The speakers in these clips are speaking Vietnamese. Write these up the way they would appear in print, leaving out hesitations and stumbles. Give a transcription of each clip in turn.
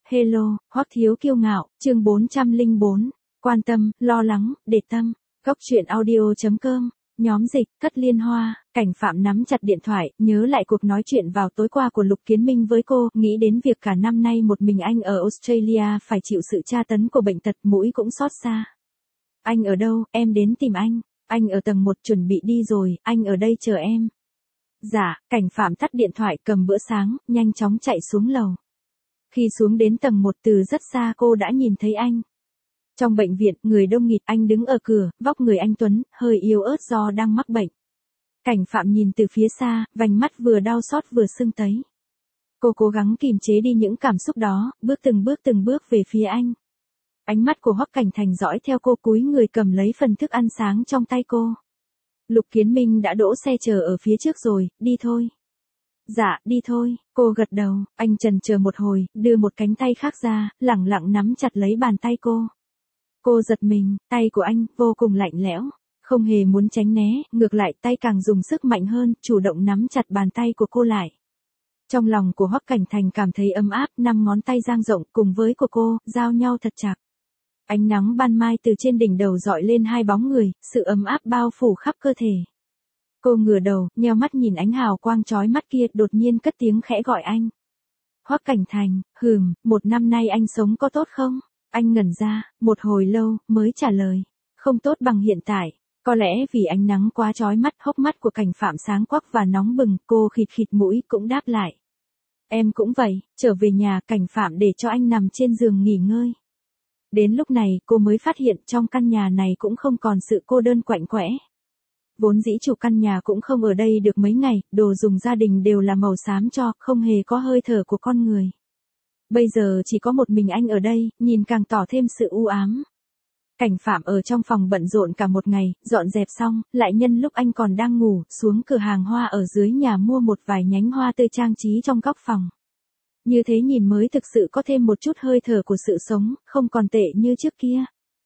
Hello, Hoắc Thiếu Kiêu Ngạo, chương 404. Quan tâm, lo lắng, để tâm. Góc truyện audio.com. Nhóm dịch, Thất Liên Hoa. Cảnh Phạm nắm chặt điện thoại, nhớ lại cuộc nói chuyện vào tối qua của Lục Kiến Minh với cô, nghĩ đến việc cả năm nay một mình anh ở Australia phải chịu sự tra tấn của bệnh tật, mũi cũng xót xa. Anh ở đâu, em đến tìm anh. Anh ở tầng 1 chuẩn bị đi rồi, anh ở đây chờ em. Dạ, Cảnh Phạm tắt điện thoại, cầm bữa sáng, nhanh chóng chạy xuống lầu. Khi xuống đến tầng 1 từ rất xa cô đã nhìn thấy anh. Trong bệnh viện, người đông nghịt, anh đứng ở cửa, vóc người anh tuấn, hơi yếu ớt do đang mắc bệnh. Cảnh Phạm nhìn từ phía xa, vành mắt vừa đau xót vừa sưng tấy. Cô cố gắng kìm chế đi những cảm xúc đó, từng bước về phía anh. Ánh mắt của Hoắc Cảnh Thành dõi theo cô, cúi người cầm lấy phần thức ăn sáng trong tay cô. Lục Kiến Minh đã đỗ xe chờ ở phía trước rồi, đi thôi. Dạ, đi thôi, cô gật đầu, anh chần chờ một hồi, đưa một cánh tay khác ra, lẳng lặng nắm chặt lấy bàn tay cô. Cô giật mình, tay của anh, vô cùng lạnh lẽo, không hề muốn tránh né, ngược lại tay càng dùng sức mạnh hơn, chủ động nắm chặt bàn tay của cô lại. Trong lòng của Hoắc Cảnh Thành cảm thấy ấm áp, 5 ngón tay dang rộng cùng với của cô, giao nhau thật chặt. Ánh nắng ban mai từ trên đỉnh đầu dọi lên hai bóng người, sự ấm áp bao phủ khắp cơ thể. Cô ngửa đầu, nheo mắt nhìn ánh hào quang chói mắt kia, đột nhiên cất tiếng khẽ gọi anh. Hoắc Cảnh Thành, một năm nay anh sống có tốt không? Anh ngẩn ra, một hồi lâu, mới trả lời. Không tốt bằng hiện tại. Có lẽ vì ánh nắng quá chói mắt, hốc mắt của Cảnh Phạm sáng quắc và nóng bừng, cô khịt khịt mũi cũng đáp lại. Em cũng vậy, trở về nhà, Cảnh Phạm để cho anh nằm trên giường nghỉ ngơi. Đến lúc này, cô mới phát hiện trong căn nhà này cũng không còn sự cô đơn quạnh quẽ. Vốn dĩ chủ căn nhà cũng không ở đây được mấy ngày, đồ dùng gia đình đều là màu xám cho, không hề có hơi thở của con người. Bây giờ chỉ có một mình anh ở đây, nhìn càng tỏ thêm sự u ám. Cảnh Phạm ở trong phòng bận rộn cả một ngày, dọn dẹp xong, lại nhân lúc anh còn đang ngủ, xuống cửa hàng hoa ở dưới nhà mua một vài nhánh hoa tươi trang trí trong góc phòng. Như thế nhìn mới thực sự có thêm một chút hơi thở của sự sống, không còn tệ như trước kia.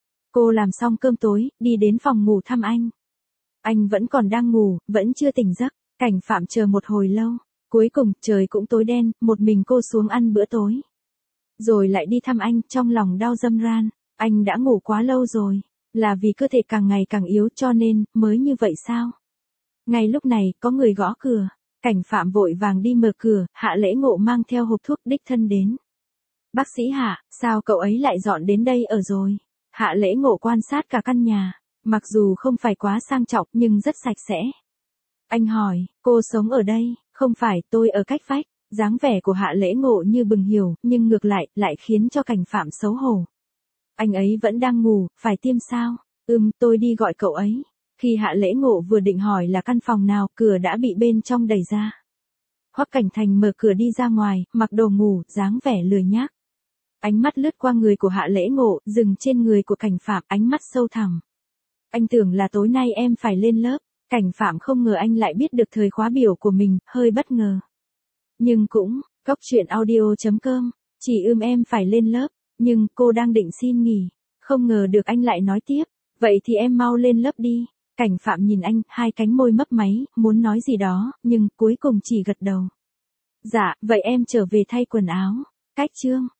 Cô làm xong cơm tối, đi đến phòng ngủ thăm anh. Anh vẫn còn đang ngủ, vẫn chưa tỉnh giấc. Cảnh Phạm chờ một hồi lâu. Cuối cùng, trời cũng tối đen, một mình cô xuống ăn bữa tối. Rồi lại đi thăm anh, trong lòng đau râm ran. Anh đã ngủ quá lâu rồi. Là vì cơ thể càng ngày càng yếu cho nên, mới như vậy sao? Ngay lúc này, có người gõ cửa. Cảnh Phạm vội vàng đi mở cửa, Hạ Lễ Ngộ mang theo hộp thuốc đích thân đến. Bác sĩ Hạ, sao cậu ấy lại dọn đến đây ở rồi? Hạ Lễ Ngộ quan sát cả căn nhà. Mặc dù không phải quá sang trọng nhưng rất sạch sẽ. Anh hỏi, cô sống ở đây, không phải tôi ở cách vách. Dáng vẻ của Hạ Lễ Ngộ như bừng hiểu, nhưng ngược lại khiến cho Cảnh Phạm xấu hổ. Anh ấy vẫn đang ngủ, phải tiêm sao? Tôi đi gọi cậu ấy. Khi Hạ Lễ Ngộ vừa định hỏi là căn phòng nào, cửa đã bị bên trong đẩy ra. Hoắc Cảnh Thành mở cửa đi ra ngoài, mặc đồ ngủ, dáng vẻ lười nhác. Ánh mắt lướt qua người của Hạ Lễ Ngộ, dừng trên người của Cảnh Phạm, ánh mắt sâu thẳm. Anh tưởng là tối nay em phải lên lớp. Cảnh Phạm không ngờ anh lại biết được thời khóa biểu của mình, hơi bất ngờ. Nhưng cũng, góc truyện audio.com, chỉ em phải lên lớp, nhưng cô đang định xin nghỉ. Không ngờ được anh lại nói tiếp, vậy thì em mau lên lớp đi. Cảnh Phạm nhìn anh, hai cánh môi mấp máy, muốn nói gì đó, nhưng cuối cùng chỉ gật đầu. Dạ, vậy em trở về thay quần áo. Cách chương.